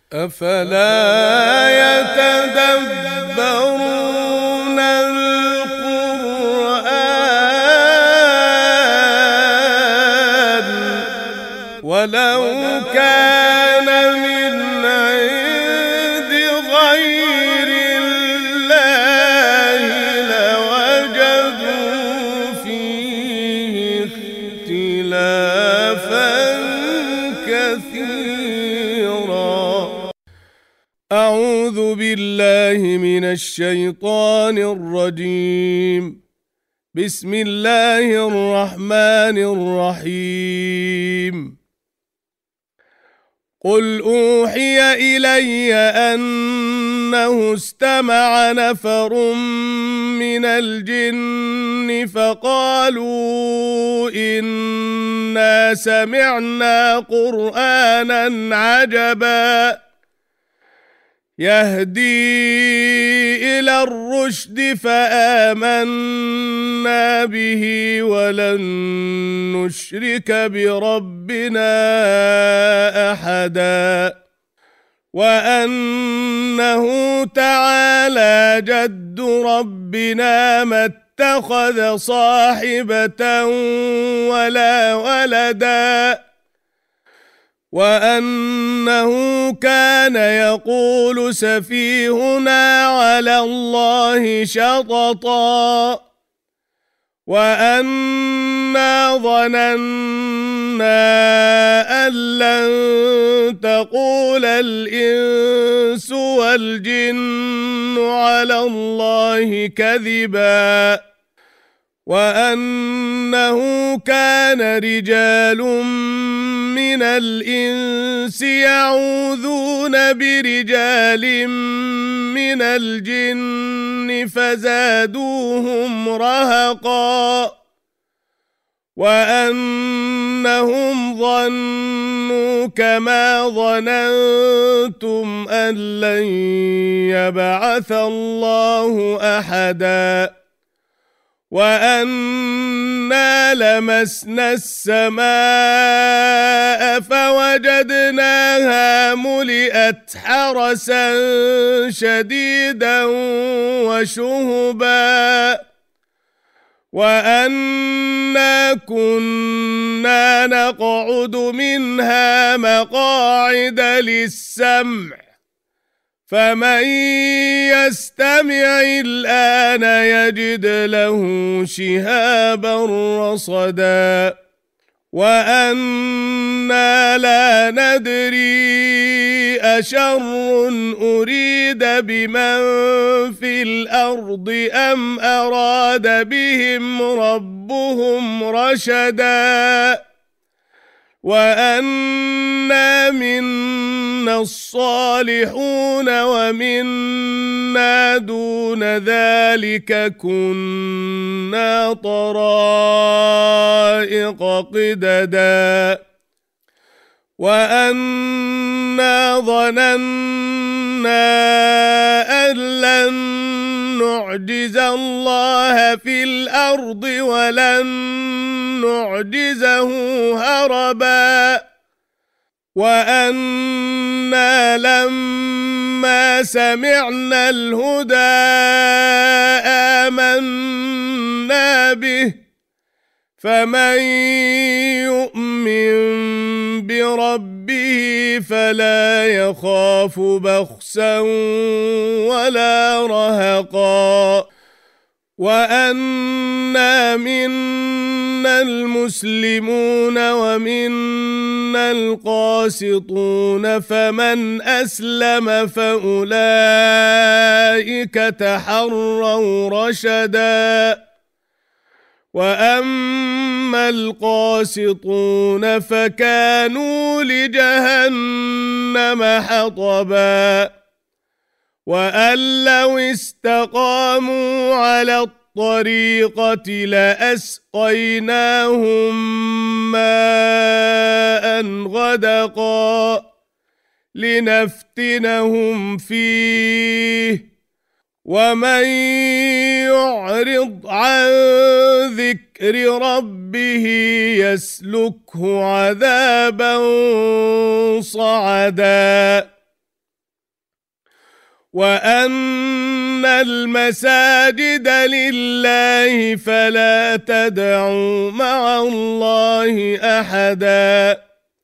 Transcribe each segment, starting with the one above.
أفلا يتدبرون القرآن ولو كان من عند غير الله لوجدوا فيه اختلافا كثيرا. أعوذ بالله من الشيطان الرجيم. بسم الله الرحمن الرحيم. قل أوحي إلي أنه استمع نفر من الجن فقالوا إنا سمعنا قرآنا عجبا يهدي إلى الرشد فآمنا به ولن نشرك بربنا أحدا وأنه تعالى جد ربنا ما اتخذ صاحبة ولا ولدا وأنه كان يقول سفيهنا على الله شططا وأنا ظننا أن لن تقول الإنس والجن على الله كذبا وأنه كان رجال من الإنس يعوذون برجال من الجن فزادوهم رهقا وأنهم ظنوا كما ظننتم أن لن يبعث الله أحدا وأنا لمسنا السماء فوجدناها ملئت حرسا شديدا وشهبا وأنا كنا نقعد منها مقاعد للسمع فمن يستمع الآن يجد له شهابا رصدا وأنا لا ندري أشر أريد بمن في الأرض أم أراد بهم ربهم رشدا وأنا منا الصالحون ومنا دون ذلك كنا طرائق قددا وأنا ظننا أن لن نعجز الله في الأرض ولن نعجزه هربا وأنا لما سمعنا الهدى آمنا به فمن يؤمن بربه فلا يخاف بخسا ولا رهقا وأنا منا المسلمون ومنا القاسطون فمن أسلم فأولئك تحروا رشدا وأما القاسطون فكانوا لجهنم حطبا وأن لو استقاموا على الطريقة لأسقيناهم ماء غدقا لنفتنهم فيه ومن يعرض عن ذكر ربه يسلكه عذابا صعدا وأن المساجد لله فلا تدعوا مع الله أحدا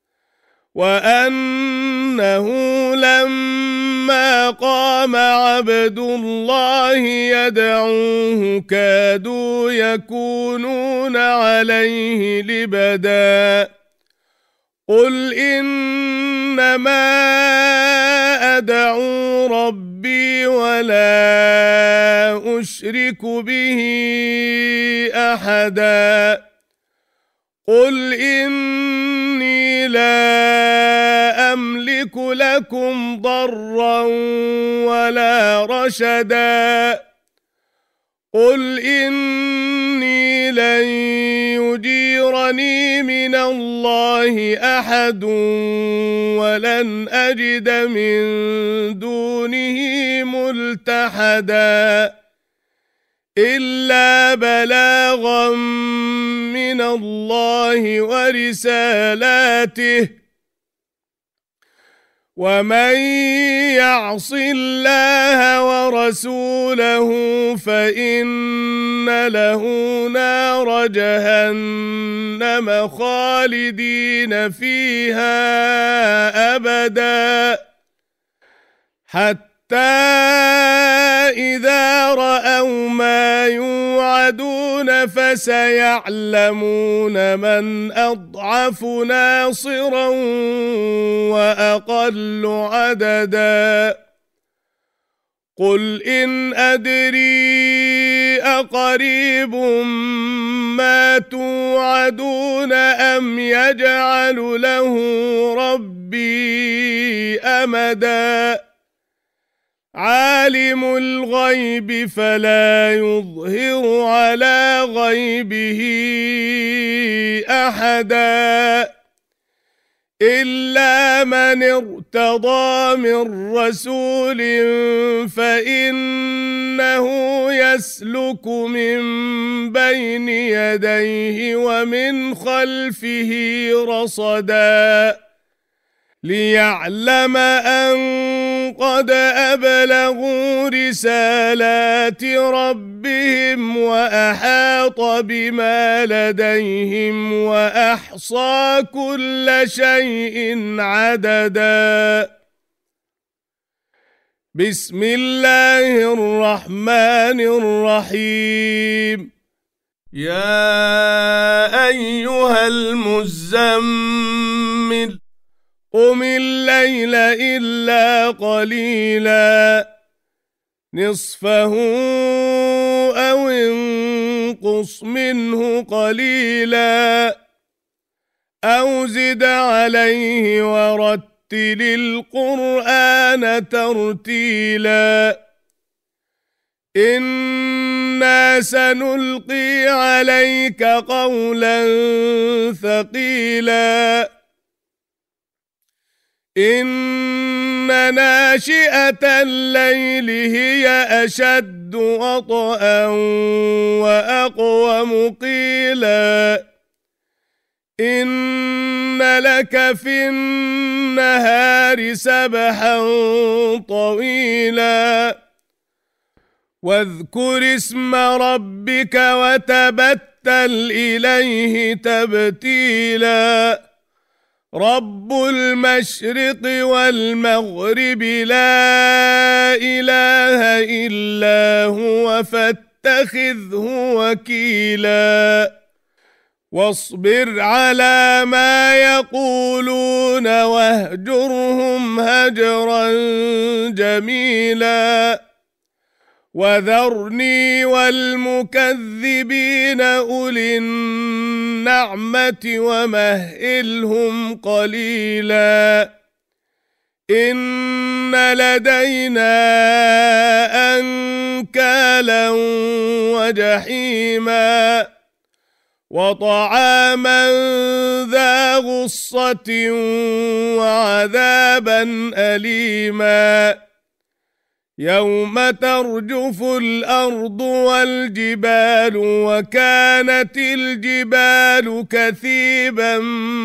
وأنه لما قام عبد الله يدعوه كادوا يكونون عليه لبدا قل إنما أدعو ربي ولا أشرك به أحدا قل إني لا أملك لكم ضرا ولا رشدا قل إني لن يجيرني من الله أحد ولن أجد من دونه ملتحدا إلا بلاغا من الله ورسالاته ومن يعص الله ورسوله فإن له نار جهنم خالدين فيها أبدا حتى إذا رأوا ما يوعدون فسيعلمون من أضعف ناصرا وأقل عددا قل إن أدري أقريب ما توعدون أم يجعل له ربي أمدا عالم الغيب فلا يظهر على غيبه أحدا إلا من ارتضى من رسول فإنه يسلك من بين يديه ومن خلفه رصدا ليعلم أن قد أبلغوا رسالات ربهم وأحاط بما لديهم وأحصى كل شيء عددا بسم الله الرحمن الرحيم يا أيها المزمل قم الليل إلا قليلا نصفه أو انقص منه قليلا أو زد عليه ورتل القرآن ترتيلا إنا سنلقي عليك قولا ثقيلا إن ناشئة الليل هي أشد وطئا وأقوم قيلا إن لك في النهار سبحا طويلا واذكر اسم ربك وتبتل إليه تبتيلا رب المشرق والمغرب لا إله إلا هو فاتخذه وكيلا واصبر على ما يقولون واهجرهم هجرا جميلا وذرني والمكذبين أولي النعمة ومهلهم قليلا إن لدينا أنكالا وجحيما وطعاما ذا غصة وعذابا أليما يوم ترجف الأرض والجبال وكانت الجبال كثيبا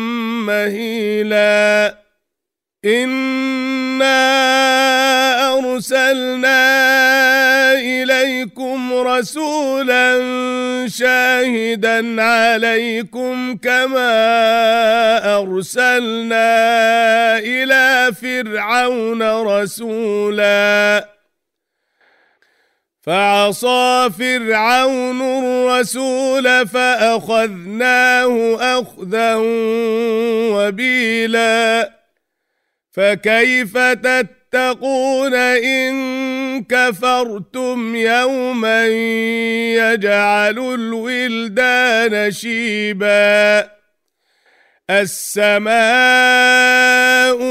مهيلا إنا أرسلنا إليكم رسولا شاهدا عليكم كما أرسلنا إلى فرعون رسولا فعصى فرعون الرسول فأخذناه أخذا وبيلا فكيف تتقون إن كفرتم يوما يجعل الولدان شيبا السماء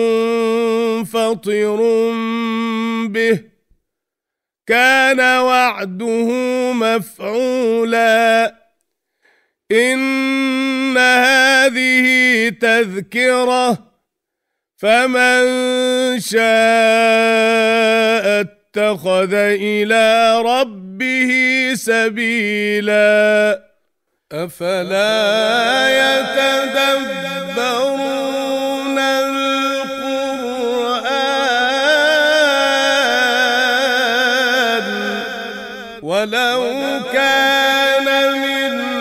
منفطر به كان وعده مفعولا إن هذه تذكرة فمن شاء اتخذ إلى ربه سبيلا أفلا يتدبرون القرآن ولو كان من